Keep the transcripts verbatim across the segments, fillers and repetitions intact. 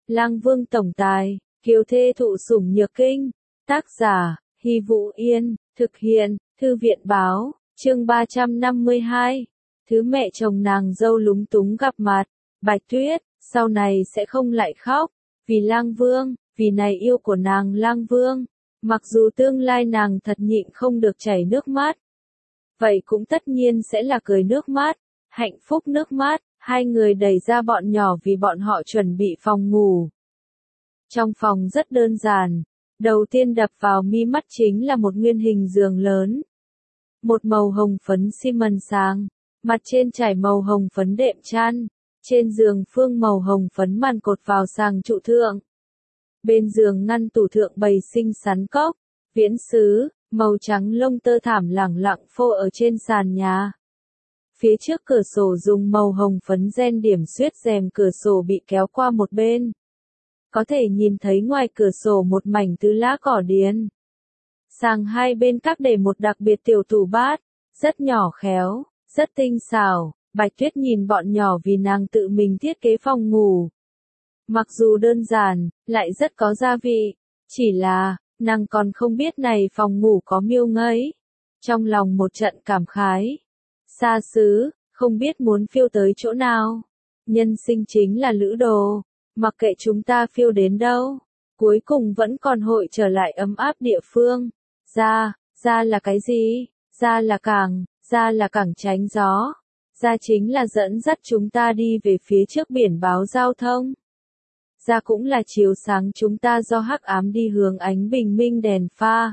Lang Vương tổng tài, kiều thê thụ sủng nhược kinh. Tác giả, Hy Vũ Yên, thực hiện, Thư viện báo, chương ba trăm năm mươi hai. Thứ mẹ chồng nàng dâu lúng túng gặp mặt, Bạch Tuyết, sau này sẽ không lại khóc, vì Lang Vương, vì này yêu của nàng Lang Vương. Mặc dù tương lai nàng thật nhịn không được chảy nước mắt. Vậy cũng tất nhiên sẽ là cười nước mắt, hạnh phúc nước mắt, hai người đẩy ra bọn nhỏ vì bọn họ chuẩn bị phòng ngủ. Trong phòng rất đơn giản, đầu tiên đập vào mi mắt chính là một nguyên hình giường lớn. Một màu hồng phấn xi mần sáng, mặt trên trải màu hồng phấn đệm chăn, trên giường phương màu hồng phấn màn cột vào sàng trụ thượng. Bên giường ngăn tủ thượng bày xinh xắn cốc, viễn sứ, màu trắng lông tơ thảm lẳng lặng phô ở trên sàn nhà. Phía trước cửa sổ dùng màu hồng phấn ren điểm xuyết rèm cửa sổ bị kéo qua một bên. Có thể nhìn thấy ngoài cửa sổ một mảnh tứ lá cỏ điền. Sàng hai bên các để một đặc biệt tiểu tủ bát, rất nhỏ khéo, rất tinh xảo. Bạch Tuyết nhìn bọn nhỏ vì nàng tự mình thiết kế phòng ngủ. Mặc dù đơn giản, lại rất có gia vị, chỉ là, nàng còn không biết này phòng ngủ có miêu ngấy. Trong lòng một trận cảm khái. Xa xứ, không biết muốn phiêu tới chỗ nào. Nhân sinh chính là lữ đồ, mặc kệ chúng ta phiêu đến đâu, cuối cùng vẫn còn hội trở lại ấm áp địa phương. Ra, ra là cái gì? Ra là cảng, ra là cảng tránh gió. Ra chính là dẫn dắt chúng ta đi về phía trước biển báo giao thông. Ra cũng là chiếu sáng chúng ta do hắc ám đi hướng ánh bình minh đèn pha.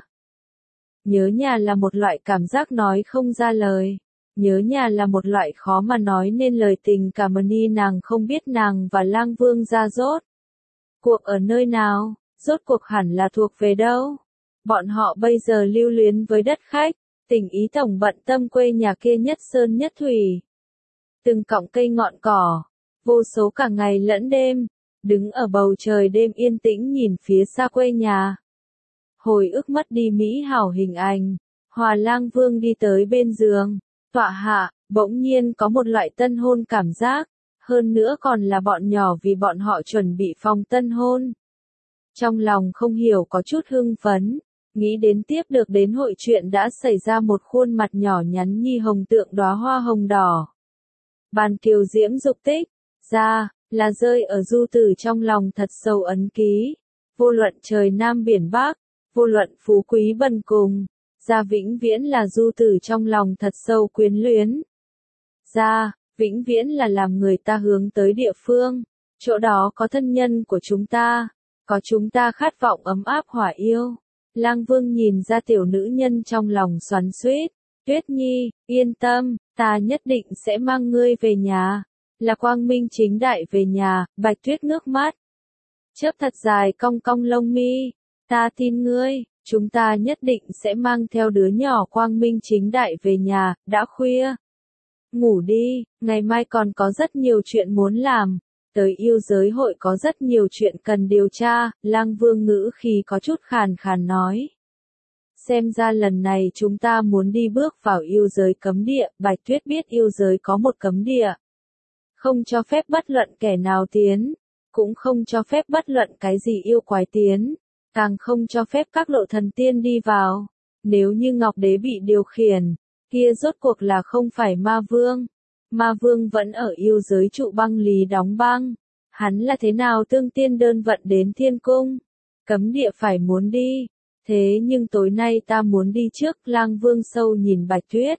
Nhớ nhà là một loại cảm giác nói không ra lời. Nhớ nhà là một loại khó mà nói nên lời tình cảm ni nàng không biết nàng và Lang Vương ra rốt. Cuộc ở nơi nào, rốt cuộc hẳn là thuộc về đâu. Bọn họ bây giờ lưu luyến với đất khách, tình ý tổng bận tâm quê nhà kia nhất sơn nhất thủy. Từng cọng cây ngọn cỏ, vô số cả ngày lẫn đêm, đứng ở bầu trời đêm yên tĩnh nhìn phía xa quê nhà. Hồi ức mất đi mỹ hảo hình ảnh, Hòa Lang Vương đi tới bên giường, tọa hạ, bỗng nhiên có một loại tân hôn cảm giác, hơn nữa còn là bọn nhỏ vì bọn họ chuẩn bị phòng tân hôn. Trong lòng không hiểu có chút hưng phấn, nghĩ đến tiếp được đến hội chuyện đã xảy ra một khuôn mặt nhỏ nhắn nhi hồng tượng đóa hoa hồng đỏ. Bàn kiều diễm dục tích, ra, là rơi ở Du Tử trong lòng thật sâu ấn ký. Vô luận trời Nam biển Bắc, vô luận phú quý bần cùng, ra vĩnh viễn là Du Tử trong lòng thật sâu quyến luyến. Ra, vĩnh viễn là làm người ta hướng tới địa phương, chỗ đó có thân nhân của chúng ta, có chúng ta khát vọng ấm áp hỏa yêu. Lang Vương nhìn ra tiểu nữ nhân trong lòng xoắn xuýt, Tuyết Nhi, yên tâm, ta nhất định sẽ mang ngươi về nhà, là quang minh chính đại về nhà. Bạch Tuyết ngước mắt, chớp thật dài cong cong lông mi, ta tin ngươi, chúng ta nhất định sẽ mang theo đứa nhỏ quang minh chính đại về nhà. Đã khuya, ngủ đi, ngày mai còn có rất nhiều chuyện muốn làm, tới yêu giới hội có rất nhiều chuyện cần điều tra. Lang Vương ngữ khi có chút khàn khàn nói. Xem ra lần này chúng ta muốn đi bước vào yêu giới cấm địa. Bạch Tuyết biết yêu giới có một cấm địa, không cho phép bất luận kẻ nào tiến, cũng không cho phép bất luận cái gì yêu quái tiến, càng không cho phép các lộ thần tiên đi vào. Nếu như Ngọc Đế bị điều khiển, kia rốt cuộc là không phải Ma Vương. Ma Vương vẫn ở yêu giới trụ băng lý đóng băng. Hắn là thế nào tương tiên đơn vận đến thiên cung? Cấm địa phải muốn đi. Thế nhưng tối nay ta muốn đi trước. Lang Vương sâu nhìn Bạch Tuyết.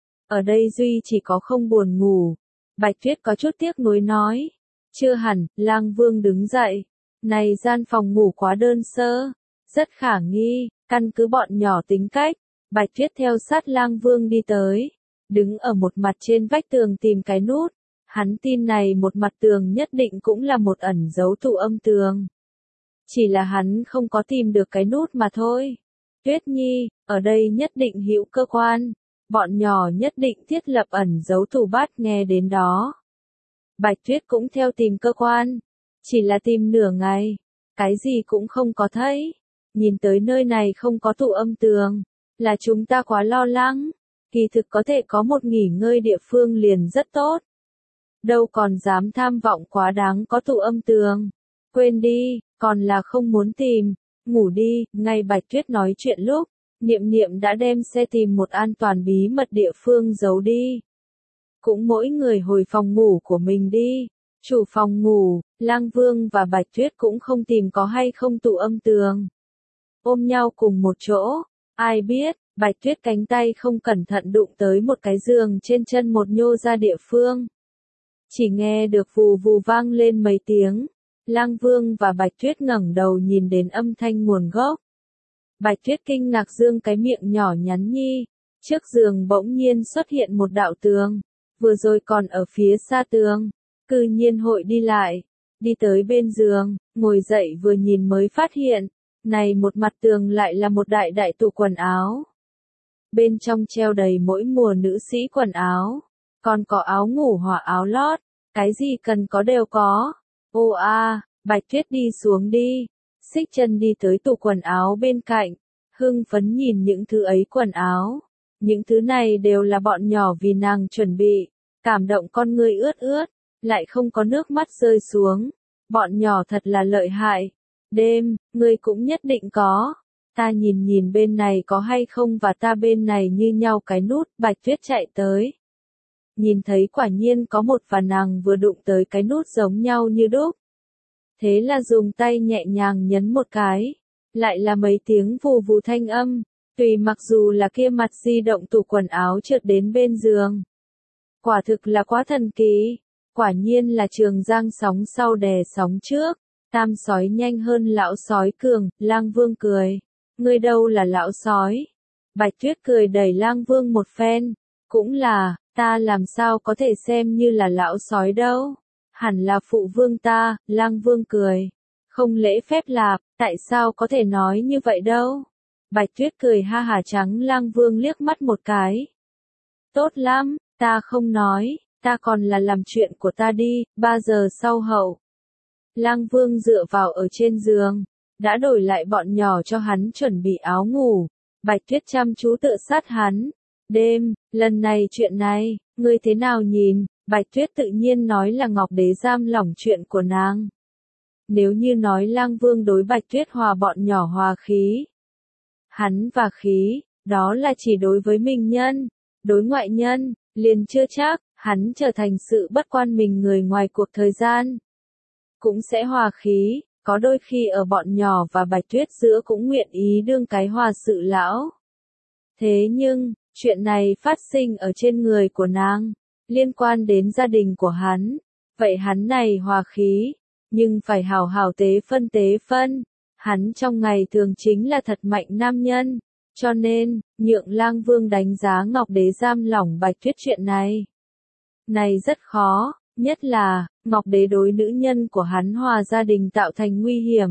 Ở đây duy chỉ có không buồn ngủ. Bạch Tuyết có chút tiếc nuối nói. Chưa hẳn. Lang Vương đứng dậy. Này gian phòng ngủ quá đơn sơ, rất khả nghi. Căn cứ bọn nhỏ tính cách, Bạch Tuyết theo sát Lang Vương đi tới, đứng ở một mặt trên vách tường tìm cái nút. Hắn tin này một mặt tường nhất định cũng là một ẩn dấu tụ âm tường. Chỉ là hắn không có tìm được cái nút mà thôi. Tuyết Nhi, ở đây nhất định hữu cơ quan, bọn nhỏ nhất định thiết lập ẩn dấu tủ bát nghe đến đó. Bạch Tuyết cũng theo tìm cơ quan, chỉ là tìm nửa ngày, cái gì cũng không có thấy. Nhìn tới nơi này không có tụ âm tường, là chúng ta quá lo lắng, kỳ thực có thể có một nghỉ ngơi địa phương liền rất tốt. Đâu còn dám tham vọng quá đáng có tụ âm tường. Quên đi, còn là không muốn tìm, ngủ đi, ngay Bạch Tuyết nói chuyện lúc, Niệm Niệm đã đem xe tìm một an toàn bí mật địa phương giấu đi. Cũng mỗi người hồi phòng ngủ của mình đi. Chủ phòng ngủ, Lang Vương và Bạch Tuyết cũng không tìm có hay không tụ âm tường. Ôm nhau cùng một chỗ, ai biết, Bạch Tuyết cánh tay không cẩn thận đụng tới một cái giường trên chân một nhô ra địa phương. Chỉ nghe được vù vù vang lên mấy tiếng. Lang Vương và Bạch Tuyết ngẩng đầu nhìn đến âm thanh nguồn gốc. Bạch Tuyết kinh ngạc dương cái miệng nhỏ nhắn nhi. Trước giường bỗng nhiên xuất hiện một đạo tường. Vừa rồi còn ở phía xa tường. Cư nhiên hội đi lại. Đi tới bên giường, ngồi dậy vừa nhìn mới phát hiện. Này một mặt tường lại là một đại đại tủ quần áo. Bên trong treo đầy mỗi mùa nữ sĩ quần áo. Còn có áo ngủ hoặc áo lót. Cái gì cần có đều có. Ô a, Bạch Tuyết đi xuống đi. Xích chân đi tới tủ quần áo bên cạnh. Hưng phấn nhìn những thứ ấy quần áo. Những thứ này đều là bọn nhỏ vì nàng chuẩn bị. Cảm động con ngươi ướt ướt. Lại không có nước mắt rơi xuống. Bọn nhỏ thật là lợi hại. Đêm, ngươi cũng nhất định có. Ta nhìn nhìn bên này có hay không và ta bên này như nhau cái nút. Bạch Tuyết chạy tới. Nhìn thấy quả nhiên có một và nàng vừa đụng tới cái nút giống nhau như đúc. Thế là dùng tay nhẹ nhàng nhấn một cái. Lại là mấy tiếng vù vù thanh âm. Tùy mặc dù là kia mặt di động tủ quần áo trượt đến bên giường. Quả thực là quá thần kỳ. Quả nhiên là Trường Giang sóng sau đè sóng trước. Tam sói nhanh hơn lão sói cường. Lang Vương cười. Ngươi đâu là lão sói? Bạch Tuyết cười đẩy Lang Vương một phen. Cũng là, ta làm sao có thể xem như là lão sói đâu. Hẳn là phụ vương ta. Lang Vương cười. Không lễ phép lạp, tại sao có thể nói như vậy đâu? Bạch Tuyết cười ha hả trắng Lang Vương liếc mắt một cái. Tốt lắm, ta không nói, ta còn là làm chuyện của ta đi, ba giờ sau hậu. Lang Vương dựa vào ở trên giường, đã đổi lại bọn nhỏ cho hắn chuẩn bị áo ngủ. Bạch Tuyết chăm chú tựa sát hắn. Đêm, lần này chuyện này, ngươi thế nào nhìn? Bạch Tuyết tự nhiên nói là Ngọc Đế giam lỏng chuyện của nàng. Nếu như nói Lang Vương đối Bạch Tuyết hòa bọn nhỏ hòa khí. Hắn và khí, đó là chỉ đối với mình nhân, đối ngoại nhân, liền chưa chắc, hắn trở thành sự bất quan mình người ngoài cuộc thời gian. Cũng sẽ hòa khí, có đôi khi ở bọn nhỏ và Bạch Tuyết giữa cũng nguyện ý đương cái hòa sự lão. Thế nhưng, chuyện này phát sinh ở trên người của nàng, liên quan đến gia đình của hắn, vậy hắn này hòa khí, nhưng phải hào hào tế phân tế phân. Hắn trong ngày thường chính là thật mạnh nam nhân, cho nên, nhượng Lang Vương đánh giá Ngọc Đế giam lỏng Bạch Tuyết chuyện này. Này rất khó, nhất là, Ngọc Đế đối nữ nhân của hắn hòa gia đình tạo thành nguy hiểm.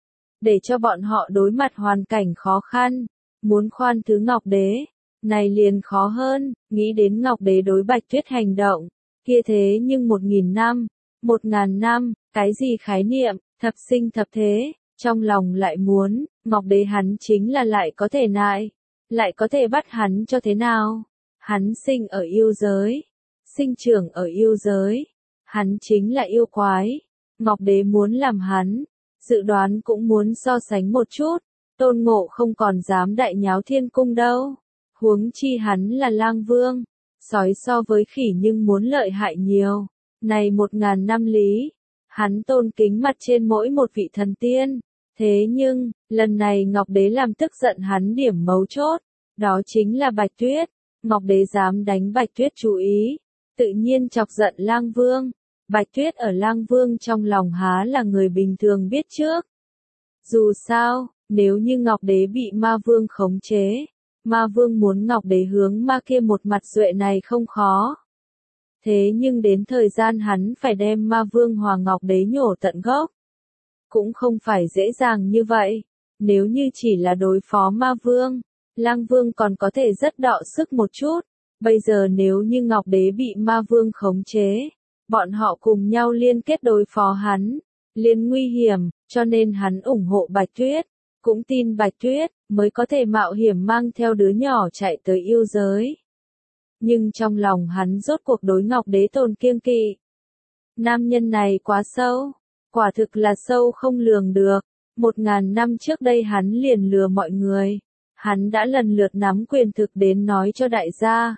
Để cho bọn họ đối mặt hoàn cảnh khó khăn, muốn khoan thứ Ngọc Đế, này liền khó hơn, nghĩ đến Ngọc Đế đối Bạch Tuyết hành động, kia thế nhưng một nghìn năm, một ngàn năm, cái gì khái niệm, thập sinh thập thế. Trong lòng lại muốn, Ngọc Đế hắn chính là lại có thể nại, lại có thể bắt hắn cho thế nào? Hắn sinh ở yêu giới, sinh trưởng ở yêu giới, hắn chính là yêu quái. Ngọc Đế muốn làm hắn, dự đoán cũng muốn so sánh một chút, Tôn Ngộ không còn dám đại nháo thiên cung đâu. Huống chi hắn là Lang Vương, sói so với khỉ nhưng muốn lợi hại nhiều. Này một ngàn năm lý, hắn tôn kính mặt trên mỗi một vị thần tiên. Thế nhưng, lần này Ngọc Đế làm tức giận hắn điểm mấu chốt, đó chính là Bạch Tuyết. Ngọc Đế dám đánh Bạch Tuyết chú ý, tự nhiên chọc giận Lang Vương. Bạch Tuyết ở Lang Vương trong lòng há là người bình thường biết trước. Dù sao, nếu như Ngọc Đế bị Ma Vương khống chế, Ma Vương muốn Ngọc Đế hướng ma kia một mặt duệ này không khó. Thế nhưng đến thời gian hắn phải đem Ma Vương hòa Ngọc Đế nhổ tận gốc. Cũng không phải dễ dàng như vậy. Nếu như chỉ là đối phó Ma Vương, Lang Vương còn có thể rất đọ sức một chút. Bây giờ nếu như Ngọc Đế bị Ma Vương khống chế, bọn họ cùng nhau liên kết đối phó hắn, liên nguy hiểm, cho nên hắn ủng hộ Bạch Tuyết, cũng tin Bạch Tuyết, mới có thể mạo hiểm mang theo đứa nhỏ chạy tới yêu giới. Nhưng trong lòng hắn rốt cuộc đối Ngọc Đế tồn kiêng kỵ. Nam nhân này quá sâu, quả thực là sâu không lường được. Một ngàn năm trước đây hắn liền lừa mọi người. Hắn đã lần lượt nắm quyền thực đến nói cho đại gia.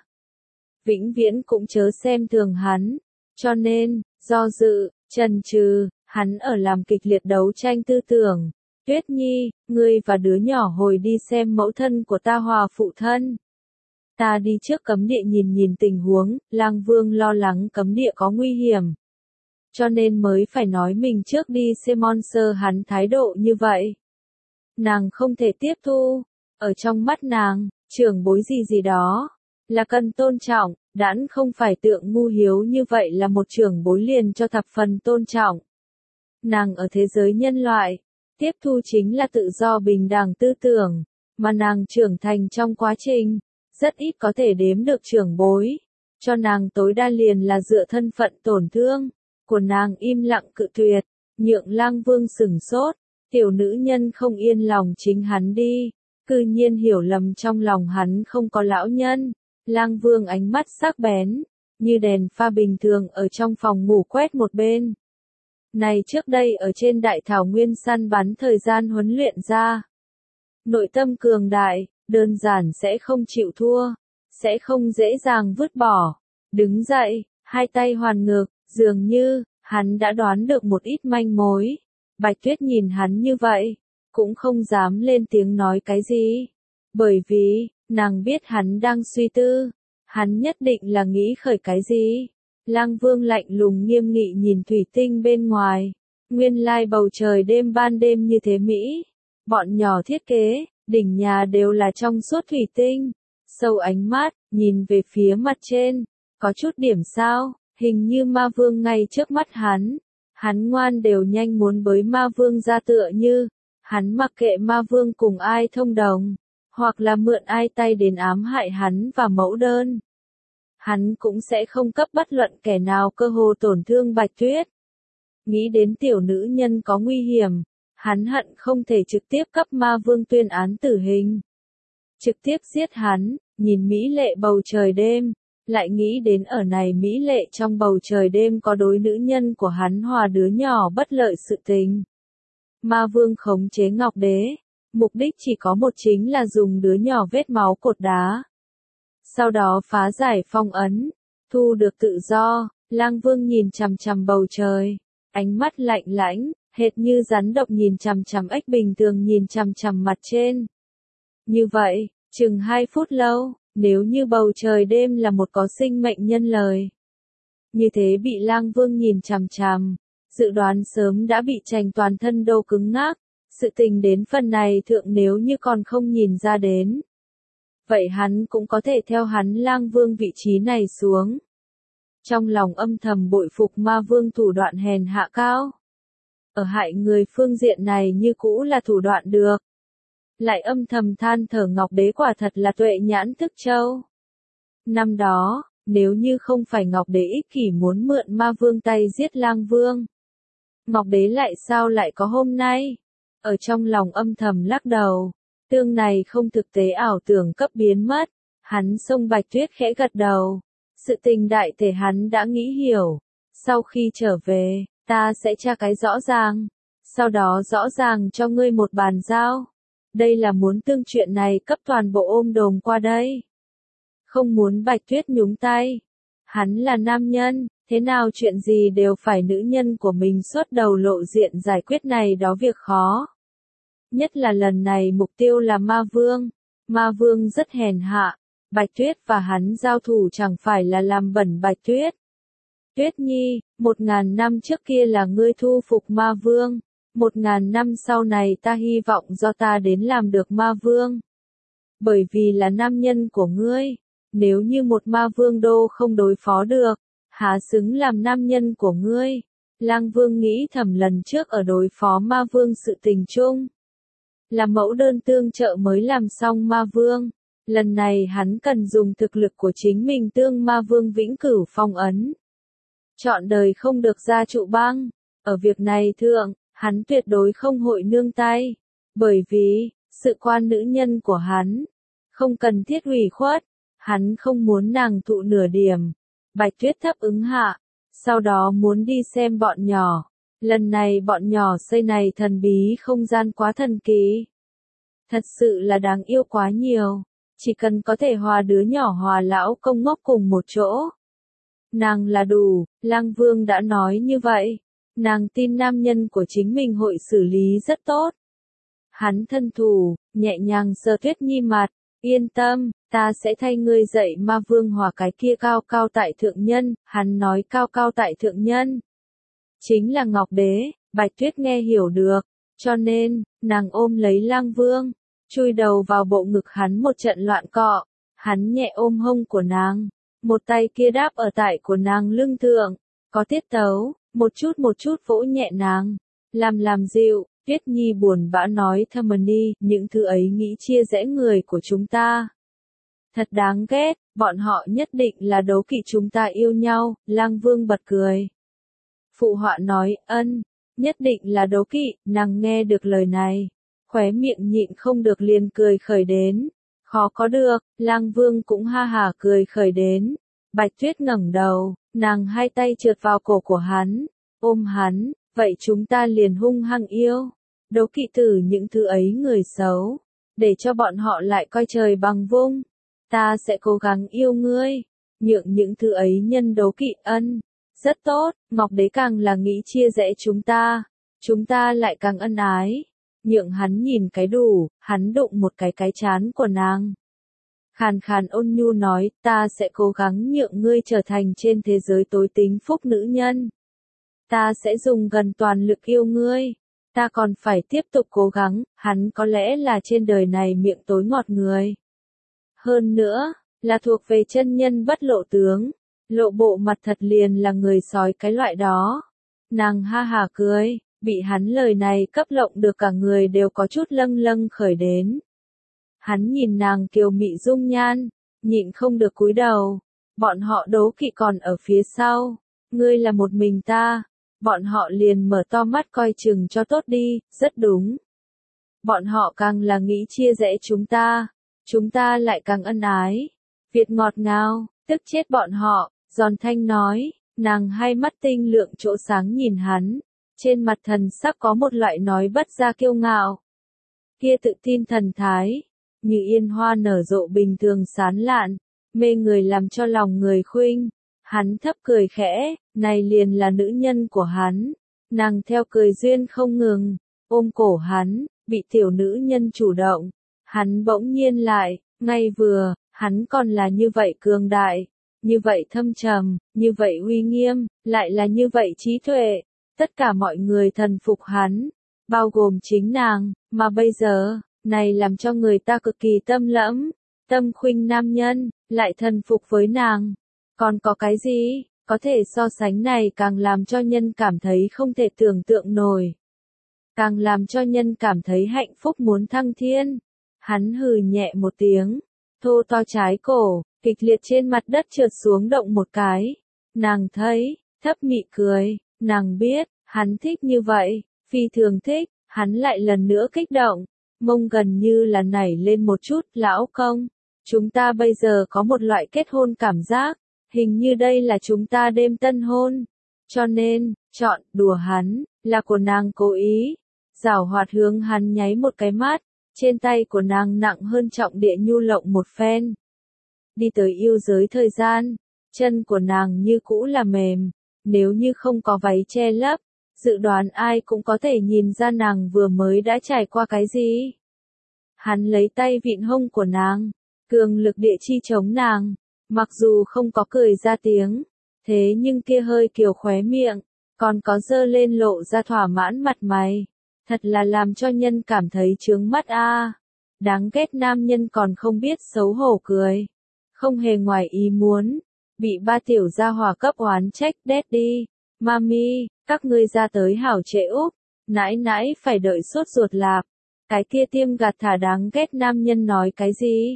Vĩnh viễn cũng chớ xem thường hắn. Cho nên, do dự, chần chừ, hắn ở làm kịch liệt đấu tranh tư tưởng. Tuyết Nhi, ngươi và đứa nhỏ hồi đi xem mẫu thân của ta hòa phụ thân. Ta đi trước cấm địa nhìn nhìn tình huống, Lang Vương lo lắng cấm địa có nguy hiểm. Cho nên mới phải nói mình trước đi xem monster hắn thái độ như vậy. Nàng không thể tiếp thu, ở trong mắt nàng, trưởng bối gì gì đó, là cần tôn trọng, đãn không phải tượng ngu hiếu như vậy là một trưởng bối liền cho thập phần tôn trọng. Nàng ở thế giới nhân loại, tiếp thu chính là tự do bình đẳng tư tưởng, mà nàng trưởng thành trong quá trình, rất ít có thể đếm được trưởng bối, cho nàng tối đa liền là dựa thân phận tổn thương, của nàng im lặng cự tuyệt, nhượng Lang Vương sửng sốt, tiểu nữ nhân không yên lòng chính hắn đi, cư nhiên hiểu lầm trong lòng hắn không có lão nhân, Lang Vương ánh mắt sắc bén, như đèn pha bình thường ở trong phòng ngủ quét một bên. Này trước đây ở trên đại thảo nguyên săn bắn thời gian huấn luyện ra. Nội tâm cường đại, đơn giản sẽ không chịu thua, sẽ không dễ dàng vứt bỏ. Đứng dậy, hai tay hoàn ngực, dường như, hắn đã đoán được một ít manh mối. Bạch Tuyết nhìn hắn như vậy, cũng không dám lên tiếng nói cái gì. Bởi vì, nàng biết hắn đang suy tư, hắn nhất định là nghĩ khởi cái gì. Lang Vương lạnh lùng nghiêm nghị nhìn thủy tinh bên ngoài, nguyên lai bầu trời đêm ban đêm như thế Mỹ. Bọn nhỏ thiết kế, đỉnh nhà đều là trong suốt thủy tinh, sâu ánh mắt, nhìn về phía mặt trên, có chút điểm sao, hình như ma vương ngay trước mắt hắn. Hắn ngoan đều nhanh muốn bới ma vương ra tựa như, hắn mặc kệ ma vương cùng ai thông đồng, hoặc là mượn ai tay đến ám hại hắn và mẫu đơn. Hắn cũng sẽ không cấp bất luận kẻ nào cơ hồ tổn thương Bạch Tuyết. Nghĩ đến tiểu nữ nhân có nguy hiểm, hắn hận không thể trực tiếp cấp ma vương tuyên án tử hình. Trực tiếp giết hắn, nhìn mỹ lệ bầu trời đêm, lại nghĩ đến ở này mỹ lệ trong bầu trời đêm có đối nữ nhân của hắn hòa đứa nhỏ bất lợi sự tình. Ma vương khống chế Ngọc Đế, mục đích chỉ có một chính là dùng đứa nhỏ vết máu cột đá. Sau đó phá giải phong ấn, thu được tự do, Lang Vương nhìn chằm chằm bầu trời, ánh mắt lạnh lãnh, hệt như rắn độc nhìn chằm chằm ếch bình thường nhìn chằm chằm mặt trên. Như vậy, chừng hai phút lâu, nếu như bầu trời đêm là một có sinh mệnh nhân lời. Như thế bị Lang Vương nhìn chằm chằm, dự đoán sớm đã bị chành toàn thân đô cứng ngắc, sự tình đến phần này thượng nếu như còn không nhìn ra đến. Vậy hắn cũng có thể theo hắn Lang Vương vị trí này xuống. Trong lòng âm thầm bội phục ma vương thủ đoạn hèn hạ cao. Ở hại người phương diện này như cũ là thủ đoạn được. Lại âm thầm than thở Ngọc Đế quả thật là tuệ nhãn thức châu. Năm đó, nếu như không phải Ngọc Đế ích kỷ muốn mượn ma vương tay giết Lang Vương, Ngọc Đế lại sao lại có hôm nay? Ở trong lòng âm thầm lắc đầu. Tương này không thực tế ảo tưởng cấp biến mất, hắn xông Bạch Tuyết khẽ gật đầu, sự tình đại thể hắn đã nghĩ hiểu, sau khi trở về, ta sẽ tra cái rõ ràng, sau đó rõ ràng cho ngươi một bàn giao, đây là muốn tương chuyện này cấp toàn bộ ôm đồm qua đây, không muốn Bạch Tuyết nhúng tay, hắn là nam nhân, thế nào chuyện gì đều phải nữ nhân của mình xuất đầu lộ diện giải quyết này đó việc khó. Nhất là lần này mục tiêu là ma vương. Ma vương rất hèn hạ. Bạch Tuyết và hắn giao thủ chẳng phải là làm bẩn Bạch Tuyết. Tuyết Nhi, một ngàn năm trước kia là ngươi thu phục ma vương. Một ngàn năm sau này ta hy vọng do ta đến làm được ma vương. Bởi vì là nam nhân của ngươi. Nếu như một ma vương đô không đối phó được, há xứng làm nam nhân của ngươi. Lang Vương nghĩ thầm lần trước ở đối phó ma vương sự tình chung. Là mẫu đơn tương trợ mới làm xong ma vương. Lần này hắn cần dùng thực lực của chính mình tương ma vương vĩnh cửu phong ấn. Chọn đời không được ra trụ băng. Ở việc này thượng, hắn tuyệt đối không hội nương tay. Bởi vì, sự quan nữ nhân của hắn, không cần thiết ủy khuất. Hắn không muốn nàng thụ nửa điểm. Bạch Tuyết thấp ứng hạ. Sau đó muốn đi xem bọn nhỏ. Lần này bọn nhỏ xây này thần bí không gian quá thần kỳ. Thật sự là đáng yêu quá nhiều. Chỉ cần có thể hòa đứa nhỏ hòa lão công ngốc cùng một chỗ. Nàng là đủ, Lang Vương đã nói như vậy. Nàng tin nam nhân của chính mình hội xử lý rất tốt. Hắn thân thủ, nhẹ nhàng sờ Tuyết Nhi mặt, yên tâm, ta sẽ thay ngươi dạy ma vương hòa cái kia cao cao tại thượng nhân, hắn nói cao cao tại thượng nhân. Chính là Ngọc Đế, Bạch Tuyết nghe hiểu được, cho nên, nàng ôm lấy Lang Vương, chui đầu vào bộ ngực hắn một trận loạn cọ, hắn nhẹ ôm hông của nàng, một tay kia đáp ở tại của nàng lưng thượng, có tiết tấu, một chút một chút vỗ nhẹ nàng, làm làm dịu. Tuyết Nhi buồn bã nói Harmony, những thứ ấy nghĩ chia rẽ người của chúng ta. Thật đáng ghét, bọn họ nhất định là đố kỵ chúng ta yêu nhau, Lang Vương bật cười. Phụ họa nói, ân, nhất định là đố kỵ, nàng nghe được lời này. Khóe miệng nhịn không được liền cười khởi đến. Khó có được, Lang Vương cũng ha hả cười khởi đến. Bạch Tuyết ngẩng đầu, nàng hai tay trượt vào cổ của hắn, ôm hắn, vậy chúng ta liền hung hăng yêu. Đố kỵ từ những thứ ấy người xấu, để cho bọn họ lại coi trời bằng vung. Ta sẽ cố gắng yêu ngươi, nhượng những thứ ấy nhân đố kỵ ân. Rất tốt, Ngọc Đế càng là nghĩ chia rẽ chúng ta, chúng ta lại càng ân ái. Nhượng hắn nhìn cái đủ, hắn đụng một cái cái chán của nàng. Khàn khàn ôn nhu nói, ta sẽ cố gắng nhượng ngươi trở thành trên thế giới tối tính phúc nữ nhân. Ta sẽ dùng gần toàn lực yêu ngươi. Ta còn phải tiếp tục cố gắng, hắn có lẽ là trên đời này miệng tối ngọt người. Hơn nữa, là thuộc về chân nhân bất lộ tướng, lộ bộ mặt thật liền là người sói cái loại đó. Nàng ha hả cười, bị hắn lời này cấp lộng được cả người đều có chút lâng lâng khởi đến. Hắn nhìn nàng kiều mị dung nhan, nhịn không được cúi đầu, bọn họ đố kỵ còn ở phía sau, ngươi là một mình ta. Bọn họ liền mở to mắt coi chừng cho tốt đi, rất đúng. Bọn họ càng là nghĩ chia rẽ chúng ta, chúng ta lại càng ân ái. Việt ngọt ngào, tức chết bọn họ, giòn thanh nói, nàng hai mắt tinh lượng chỗ sáng nhìn hắn, trên mặt thần sắc có một loại nói bất ra kiêu ngạo. Kia tự tin thần thái, như yên hoa nở rộ bình thường sán lạn, mê người làm cho lòng người khuynh. Hắn thấp cười khẽ, này liền là nữ nhân của hắn. Nàng theo cười duyên không ngừng, ôm cổ hắn, bị tiểu nữ nhân chủ động. Hắn bỗng nhiên lại, ngay vừa, hắn còn là như vậy cường đại, như vậy thâm trầm, như vậy uy nghiêm, lại là như vậy trí tuệ. Tất cả mọi người thần phục hắn, bao gồm chính nàng, mà bây giờ, này làm cho người ta cực kỳ tâm lẫm, tâm khuynh nam nhân, lại thần phục với nàng. Còn có cái gì, có thể so sánh này càng làm cho nhân cảm thấy không thể tưởng tượng nổi. Càng làm cho nhân cảm thấy hạnh phúc muốn thăng thiên. Hắn hừ nhẹ một tiếng, thô to trái cổ, kịch liệt trên mặt đất trượt xuống động một cái. Nàng thấy, thấp mị cười, nàng biết, hắn thích như vậy, phi thường thích, hắn lại lần nữa kích động, mông gần như là nảy lên một chút, lão công. Chúng ta bây giờ có một loại kết hôn cảm giác. Hình như đây là chúng ta đêm tân hôn. Cho nên, chọn, đùa hắn, là của nàng cố ý. Giảo hoạt hướng hắn nháy một cái mắt, trên tay của nàng nặng hơn trọng địa nhu lộng một phen. Đi tới yêu giới thời gian, chân của nàng như cũ là mềm, nếu như không có váy che lấp, dự đoán ai cũng có thể nhìn ra nàng vừa mới đã trải qua cái gì. Hắn lấy tay vịn hông của nàng, cường lực địa chi chống nàng. Mặc dù không có cười ra tiếng, thế nhưng kia hơi kiều khóe miệng, còn có dơ lên lộ ra thỏa mãn mặt mày, thật là làm cho nhân cảm thấy chướng mắt a. À. Đáng ghét nam nhân còn không biết xấu hổ cười, không hề ngoài ý muốn, bị ba tiểu gia hỏa cấp oán trách đét đi, mami, các ngươi ra tới hảo trễ úp, nãi nãi phải đợi sốt ruột lạp, cái kia tiêm gạt thả đáng ghét nam nhân nói cái gì?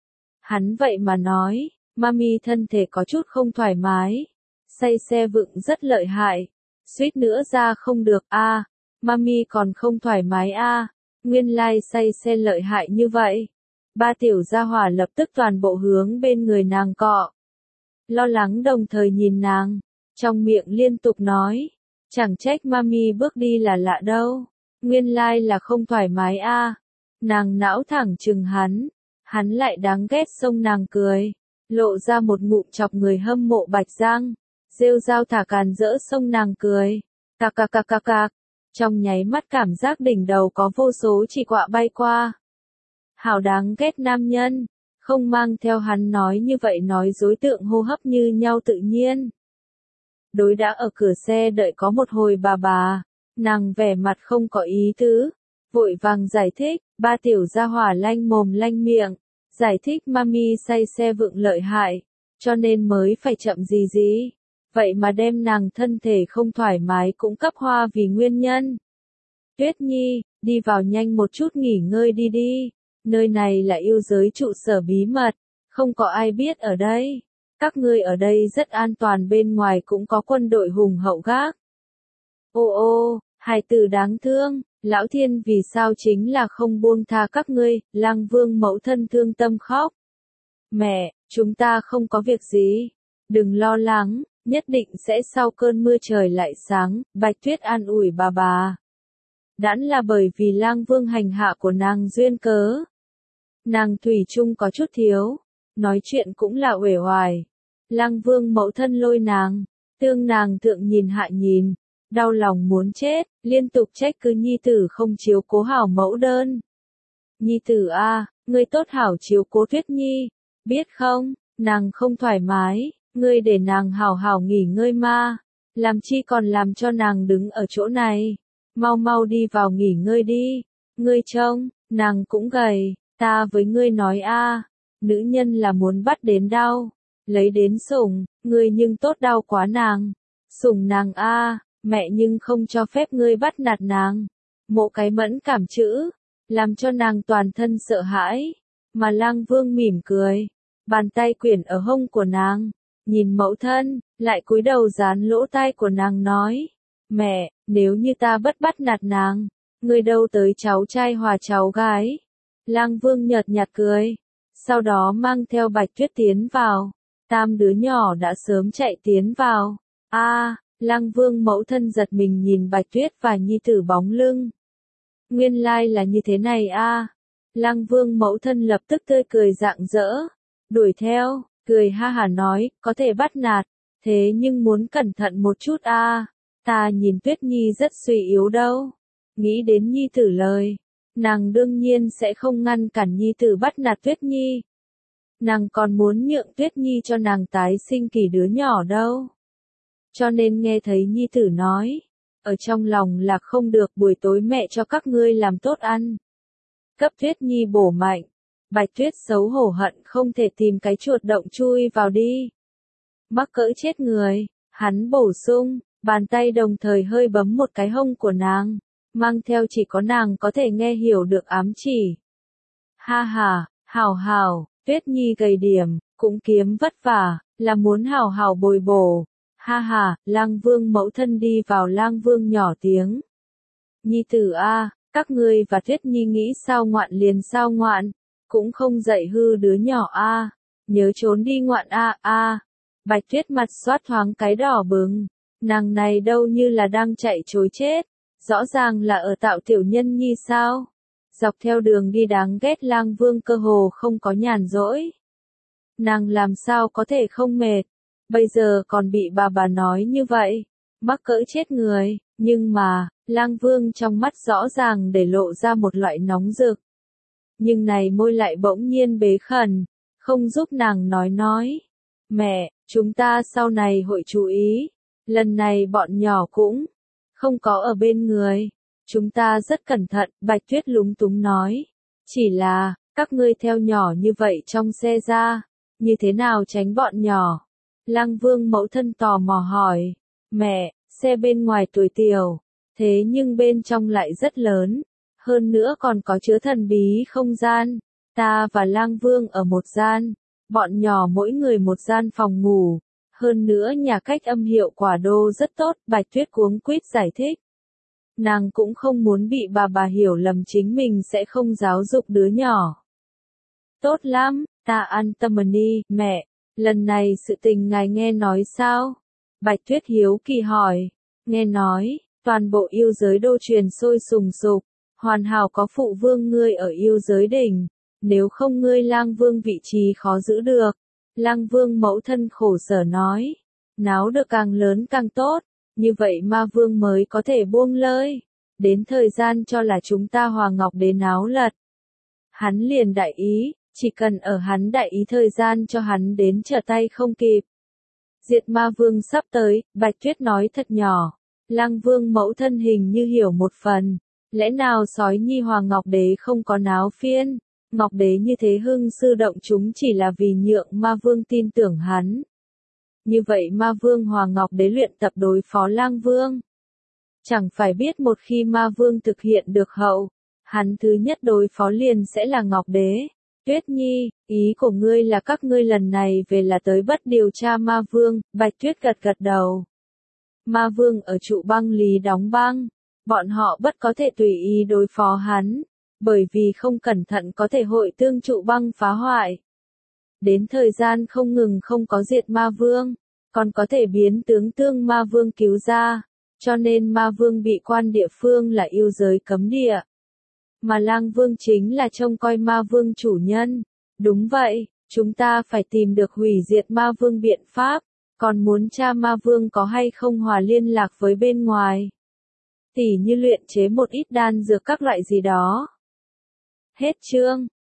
Hắn vậy mà nói. Mami thân thể có chút không thoải mái, say xe vựng rất lợi hại, suýt nữa ra không được a. À, Mami còn không thoải mái a, à, nguyên lai say xe lợi hại như vậy. Ba tiểu gia hỏa lập tức toàn bộ hướng bên người nàng cọ. Lo lắng đồng thời nhìn nàng, trong miệng liên tục nói, Chẳng trách mami bước đi là lạ đâu. Nguyên lai là không thoải mái a. Nàng não thẳng chừng hắn. Hắn lại đáng ghét xông nàng cười. Lộ ra một ngụm chọc người hâm mộ Bạch Giang. Rêu rao thả càn rỡ xông nàng cười. Cạc cạc cạc cạc cạc. Trong nháy mắt cảm giác đỉnh đầu có vô số chỉ quạ bay qua. Hảo đáng ghét nam nhân. Không mang theo hắn nói như vậy nói dối tượng hô hấp như nhau tự nhiên. Đối đã ở cửa xe đợi có một hồi bà bà. Nàng vẻ mặt không có ý tứ. Vội vàng giải thích, ba tiểu gia hỏa lanh mồm lanh miệng. Giải thích mami say xe vượng lợi hại. Cho nên mới phải chậm gì gì. Vậy mà đem nàng thân thể không thoải mái cũng cấp hoa vì nguyên nhân. Tuyết Nhi, đi vào nhanh một chút nghỉ ngơi đi đi. Nơi này là yêu giới trụ sở bí mật. Không có ai biết ở đây. Các ngươi ở đây rất an toàn, bên ngoài cũng có quân đội hùng hậu gác. Ô ô, hài tử đáng thương, lão thiên vì sao chính là không buông tha các ngươi, Lang Vương mẫu thân thương tâm khóc. Mẹ, chúng ta không có việc gì. Đừng lo lắng, nhất định sẽ sau cơn mưa trời lại sáng, Bạch Tuyết an ủi bà bà. Đãn là bởi vì Lang Vương hành hạ của nàng duyên cớ. Nàng thủy chung có chút thiếu, nói chuyện cũng là uể oải. Lang Vương mẫu thân lôi nàng, tương nàng thượng nhìn hạ nhìn, đau lòng muốn chết, liên tục trách cứ nhi tử không chiếu cố hảo mẫu đơn. Nhi tử a, ngươi tốt hảo chiếu cố Tuyết Nhi, biết không, nàng không thoải mái, ngươi để nàng hảo hảo nghỉ ngơi ma, làm chi còn làm cho nàng đứng ở chỗ này, mau mau đi vào nghỉ ngơi đi, ngươi trông, nàng cũng gầy, ta với ngươi nói a, nữ nhân là muốn bắt đến đau, lấy đến sủng, ngươi nhưng tốt đau quá nàng, sủng nàng a, mẹ nhưng không cho phép ngươi bắt nạt nàng, mộ cái mẫn cảm chữ, làm cho nàng toàn thân sợ hãi, mà Lang Vương mỉm cười, bàn tay quyển ở hông của nàng, nhìn mẫu thân, lại cúi đầu dán lỗ tai của nàng nói, mẹ, nếu như ta bất bắt nạt nàng, ngươi đâu tới cháu trai hòa cháu gái. Lang Vương nhợt nhạt cười, sau đó mang theo Bạch Tuyết tiến vào, tam đứa nhỏ đã sớm chạy tiến vào, a, à, Lang Vương mẫu thân giật mình nhìn Bạch Tuyết và nhi tử bóng lưng. Nguyên lai là như thế này a. À. Lang Vương mẫu thân lập tức tươi cười rạng rỡ, đuổi theo, cười ha hả nói, có thể bắt nạt, thế nhưng muốn cẩn thận một chút a. À. Ta nhìn Tuyết Nhi rất suy yếu đâu. Nghĩ đến nhi tử lời, nàng đương nhiên sẽ không ngăn cản nhi tử bắt nạt Tuyết Nhi. Nàng còn muốn nhượng Tuyết Nhi cho nàng tái sinh kỳ đứa nhỏ đâu. Cho nên nghe thấy nhi tử nói, ở trong lòng là không được, buổi tối mẹ cho các ngươi làm tốt ăn. Cấp Tuyết Nhi bổ mạnh, Bạch Tuyết xấu hổ hận không thể tìm cái chuột động chui vào đi. Mắc cỡ chết người, hắn bổ sung, bàn tay đồng thời hơi bấm một cái hông của nàng, mang theo chỉ có nàng có thể nghe hiểu được ám chỉ. Ha ha, hảo hảo, Tuyết Nhi gầy điểm, cũng kiếm vất vả, là muốn hảo hảo bồi bổ. Ha ha, Lang Vương mẫu thân đi vào, Lang Vương nhỏ tiếng. Nhi tử a, các ngươi và Tuyết Nhi nghĩ sao ngoạn liền sao ngoạn, cũng không dạy hư đứa nhỏ a, nhớ trốn đi ngoạn a a. Bạch Tuyết mặt xoát thoáng cái đỏ bừng, nàng này đâu như là đang chạy trối chết, rõ ràng là ở tạo tiểu nhân nhi sao. Dọc theo đường đi đáng ghét Lang Vương cơ hồ không có nhàn rỗi. Nàng làm sao có thể không mệt, bây giờ còn bị bà bà nói như vậy, mắc cỡ chết người, nhưng mà, Lang Vương trong mắt rõ ràng để lộ ra một loại nóng rực. Nhưng này môi lại bỗng nhiên bế khẩn, không giúp nàng nói nói. Mẹ, chúng ta sau này hội chú ý, lần này bọn nhỏ cũng không có ở bên người. Chúng ta rất cẩn thận, Bạch Tuyết lúng túng nói. Chỉ là, các ngươi theo nhỏ như vậy trong xe ra, như thế nào tránh bọn nhỏ? Lang Vương mẫu thân tò mò hỏi. Mẹ, xe bên ngoài tuổi tiểu, thế nhưng bên trong lại rất lớn. Hơn nữa còn có chứa thần bí không gian. Ta và Lang Vương ở một gian, bọn nhỏ mỗi người một gian phòng ngủ. Hơn nữa nhà cách âm hiệu quả đô rất tốt, Bạch Tuyết cuống quýt giải thích. Nàng cũng không muốn bị bà bà hiểu lầm chính mình sẽ không giáo dục đứa nhỏ. Tốt lắm, ta an tâm đi, mẹ, lần này sự tình ngài nghe nói sao? Bạch Tuyết hiếu kỳ hỏi. Nghe nói, toàn bộ yêu giới đô truyền sôi sùng sục, hoàn hảo có phụ vương ngươi ở yêu giới đỉnh, nếu không ngươi lang vương vị trí khó giữ được. Lang vương mẫu thân khổ sở nói, náo được càng lớn càng tốt, như vậy ma vương mới có thể buông lơi, đến thời gian cho là chúng ta Hòa Ngọc Đế náo lật. Hắn liền đại ý, chỉ cần ở hắn đại ý thời gian cho hắn đến trở tay không kịp. Diệt ma vương sắp tới, Bạch Tuyết nói thật nhỏ, Lang vương mẫu thân hình như hiểu một phần, lẽ nào sói nhi Hòa Ngọc Đế không có náo phiên, Ngọc Đế như thế hưng sư động chúng chỉ là vì nhượng ma vương tin tưởng hắn. Như vậy ma vương Hòa Ngọc Đế luyện tập đối phó Lang vương. Chẳng phải biết một khi ma vương thực hiện được hậu, hắn thứ nhất đối phó liền sẽ là Ngọc Đế. Tuyết Nhi, ý của ngươi là các ngươi lần này về là tới bất điều tra ma vương, Bạch Tuyết gật gật đầu. Ma vương ở trụ băng lý đóng băng, bọn họ bất có thể tùy ý đối phó hắn, bởi vì không cẩn thận có thể hội tương trụ băng phá hoại. Đến thời gian không ngừng không có diệt ma vương, còn có thể biến tướng tương ma vương cứu ra, cho nên ma vương bị quan địa phương là yêu giới cấm địa. Mà Lang vương chính là trông coi ma vương chủ nhân. Đúng vậy, chúng ta phải tìm được hủy diệt ma vương biện pháp, còn muốn tra ma vương có hay không hòa liên lạc với bên ngoài. Tỉ như luyện chế một ít đan dược các loại gì đó. Hết chương.